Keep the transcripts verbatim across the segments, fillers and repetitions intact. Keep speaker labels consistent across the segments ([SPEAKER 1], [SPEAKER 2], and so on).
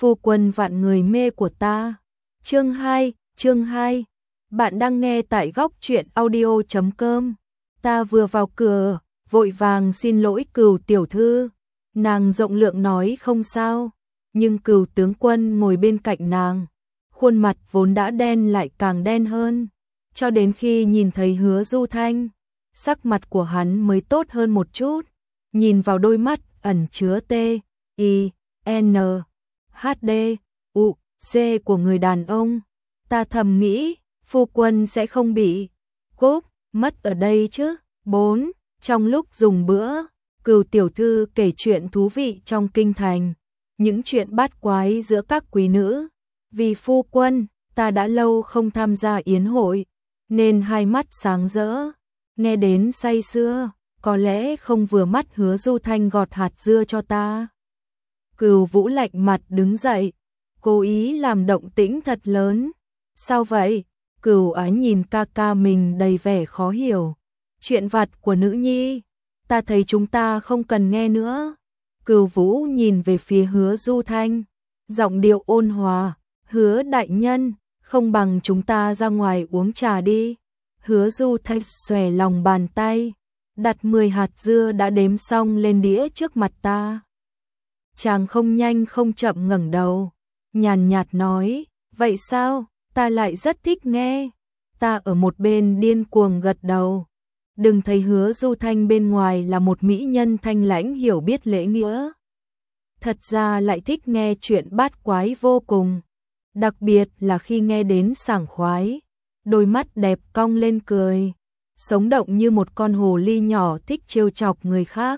[SPEAKER 1] phu quân vạn người mê của ta. Chương hai, chương hai. Bạn đang nghe tại góc truyện audio chấm com. Ta vừa vào cửa, vội vàng xin lỗi Cửu tiểu thư. Nàng rộng lượng nói không sao, nhưng Cửu tướng quân ngồi bên cạnh nàng, khuôn mặt vốn đã đen lại càng đen hơn, cho đến khi nhìn thấy Hứa Du Thanh, sắc mặt của hắn mới tốt hơn một chút. Nhìn vào đôi mắt ẩn chứa T, I, N, H, D, U, C của người đàn ông, ta thầm nghĩ, phu quân sẽ không bị cúp mất ở đây chứ. Bốn. Trong lúc dùng bữa, Cửu tiểu thư kể chuyện thú vị trong kinh thành, những chuyện bát quái giữa các quý nữ. Vì phu quân, ta đã lâu không tham gia yến hội, nên hai mắt sáng rỡ, nghe đến say sưa, có lẽ không vừa mắt Hứa Du Thanh gọt hạt dưa cho ta. Cửu Vũ lạnh mặt đứng dậy, cố ý làm động tĩnh thật lớn. Sao vậy? Cửu Ái nhìn ca ca mình đầy vẻ khó hiểu. Chuyện vặt của nữ nhi, ta thấy chúng ta không cần nghe nữa. Cửu Vũ nhìn về phía Hứa Du Thanh, giọng điệu ôn hòa, Hứa đại nhân, không bằng chúng ta ra ngoài uống trà đi. Hứa Du Thanh xòe lòng bàn tay, đặt mười hạt dưa đã đếm xong lên đĩa trước mặt ta. Chàng không nhanh không chậm ngẩng đầu, nhàn nhạt nói, vậy sao, ta lại rất thích nghe. Ta ở một bên điên cuồng gật đầu. Đừng thấy Hứa Du Thanh bên ngoài là một mỹ nhân thanh lãnh hiểu biết lễ nghĩa, thật ra lại thích nghe chuyện bát quái vô cùng, đặc biệt là khi nghe đến sảng khoái, đôi mắt đẹp cong lên cười, sống động như một con hồ ly nhỏ thích trêu chọc người khác.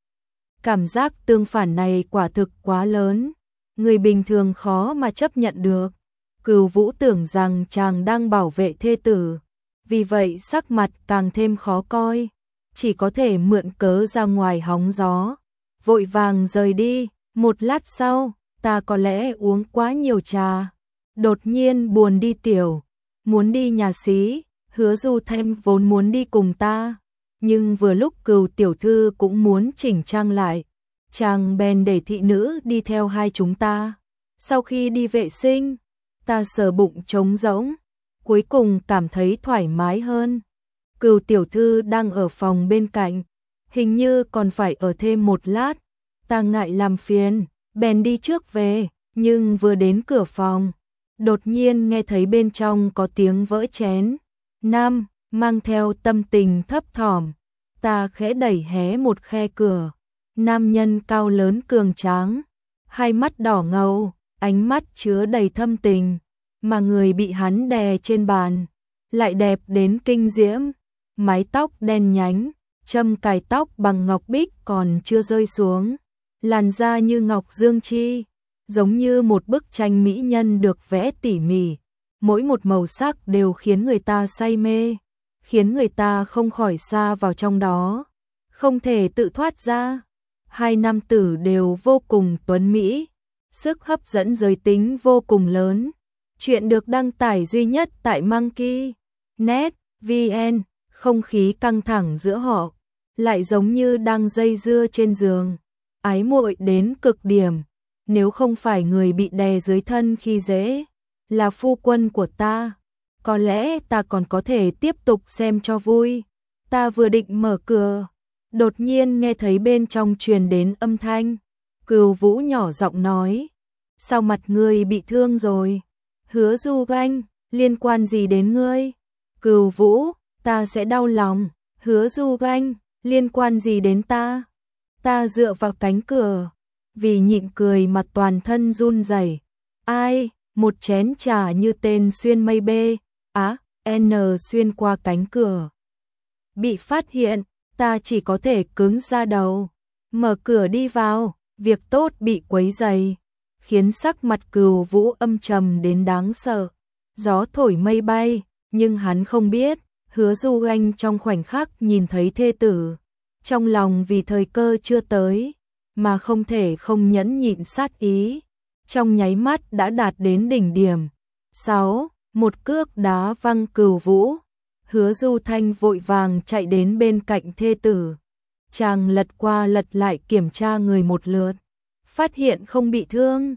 [SPEAKER 1] Cảm giác tương phản này quả thực quá lớn, người bình thường khó mà chấp nhận được. Cửu Vũ tưởng rằng chàng đang bảo vệ thê tử, vì vậy sắc mặt càng thêm khó coi, chỉ có thể mượn cớ ra ngoài hóng gió, vội vàng rời đi. Một lát sau, ta có lẽ uống quá nhiều trà, đột nhiên buồn đi tiểu, muốn đi nhà xí. Hứa Du Thanh vốn muốn đi cùng ta, nhưng vừa lúc Cửu tiểu thư cũng muốn chỉnh trang lại, chàng bèn để thị nữ đi theo hai chúng ta. Sau khi đi vệ sinh, ta sờ bụng trống rỗng, cuối cùng cảm thấy thoải mái hơn. Cửu tiểu thư đang ở phòng bên cạnh, hình như còn phải ở thêm một lát. Ta ngại làm phiền, bèn đi trước về, nhưng vừa đến cửa phòng, đột nhiên nghe thấy bên trong có tiếng vỡ chén. Nam, mang theo tâm tình thấp thỏm, ta khẽ đẩy hé một khe cửa. Nam nhân cao lớn cường tráng, hai mắt đỏ ngầu, ánh mắt chứa đầy thâm tình, mà người bị hắn đè trên bàn lại đẹp đến kinh diễm, mái tóc đen nhánh, châm cài tóc bằng ngọc bích còn chưa rơi xuống, làn da như ngọc dương chi, giống như một bức tranh mỹ nhân được vẽ tỉ mỉ, mỗi một màu sắc đều khiến người ta say mê, khiến người ta không khỏi sa vào trong đó, không thể tự thoát ra. Hai nam tử đều vô cùng tuấn mỹ, sức hấp dẫn giới tính vô cùng lớn. Chuyện được đăng tải duy nhất tại Monkey net vn, không khí căng thẳng giữa họ, lại giống như đang dây dưa trên giường, ái muội đến cực điểm. Nếu không phải người bị đè dưới thân khi dễ là phu quân của ta, có lẽ ta còn có thể tiếp tục xem cho vui. Ta vừa định mở cửa, đột nhiên nghe thấy bên trong truyền đến âm thanh. Cửu Vũ nhỏ giọng nói, sao mặt ngươi bị thương rồi? Hứa Du Thanh, liên quan gì đến ngươi? Cửu Vũ, ta sẽ đau lòng. Hứa Du Thanh, liên quan gì đến ta? Ta dựa vào cánh cửa, vì nhịn cười mà toàn thân run rẩy. Ai, một chén trà như tên xuyên mây B, á, N xuyên qua cánh cửa. Bị phát hiện, ta chỉ có thể cứng ra đầu, mở cửa đi vào, việc tốt bị quấy rầy, khiến sắc mặt Cửu Vũ âm trầm đến đáng sợ. Gió thổi mây bay, nhưng hắn không biết, Hứa Du Thanh trong khoảnh khắc nhìn thấy thê tử, trong lòng vì thời cơ chưa tới, mà không thể không nhẫn nhịn sát ý, trong nháy mắt đã đạt đến đỉnh điểm. Sáu, một cước đá văng Cửu Vũ. Hứa Du Thanh vội vàng chạy đến bên cạnh thê tử. Chàng lật qua lật lại kiểm tra người một lượt, phát hiện không bị thương.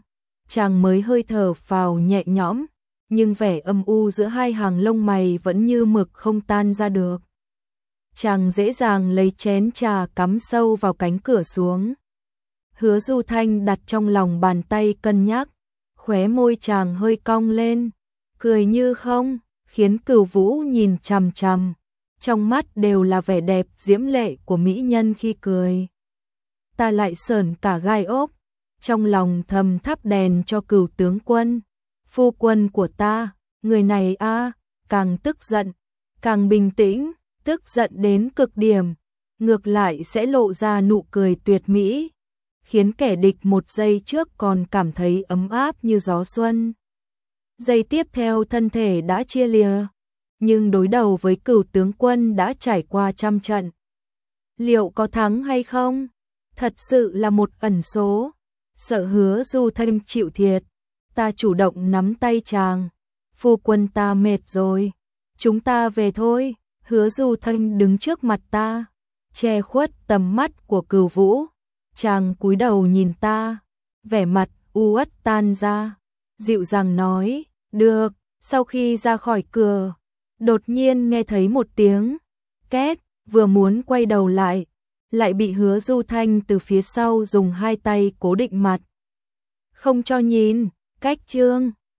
[SPEAKER 1] chàng mới hơi thở phào nhẹ nhõm, nhưng vẻ âm u giữa hai hàng lông mày vẫn như mực không tan ra được. Chàng dễ dàng lấy chén trà cắm sâu vào cánh cửa xuống. Hứa Du Thanh đặt trong lòng bàn tay cân nhắc, khóe môi chàng hơi cong lên, cười như không, khiến Cửu Vũ nhìn chằm chằm, trong mắt đều là vẻ đẹp diễm lệ của mỹ nhân khi cười. Ta lại sởn cả gai ốc, trong lòng thầm thắp đèn cho Cửu tướng quân, phu quân của ta, người này a, càng tức giận, càng bình tĩnh, tức giận đến cực điểm, ngược lại sẽ lộ ra nụ cười tuyệt mỹ, khiến kẻ địch một giây trước còn cảm thấy ấm áp như gió xuân. Giây tiếp theo thân thể đã chia lìa, nhưng đối đầu với Cửu tướng quân đã trải qua trăm trận. Liệu có thắng hay không? Thật sự là một ẩn số. Sợ Hứa Du Thanh chịu thiệt, ta chủ động nắm tay chàng. Phu quân ta mệt rồi, chúng ta về thôi. Hứa Du Thanh đứng trước mặt ta, che khuất tầm mắt của Cửu Vũ. Chàng cúi đầu nhìn ta, vẻ mặt u uất tan ra, dịu dàng nói, được. Sau khi ra khỏi cửa, đột nhiên nghe thấy một tiếng két, vừa muốn quay đầu lại, lại bị Hứa Du Thanh từ phía sau dùng hai tay cố định mặt. Không cho nhìn, cách chương.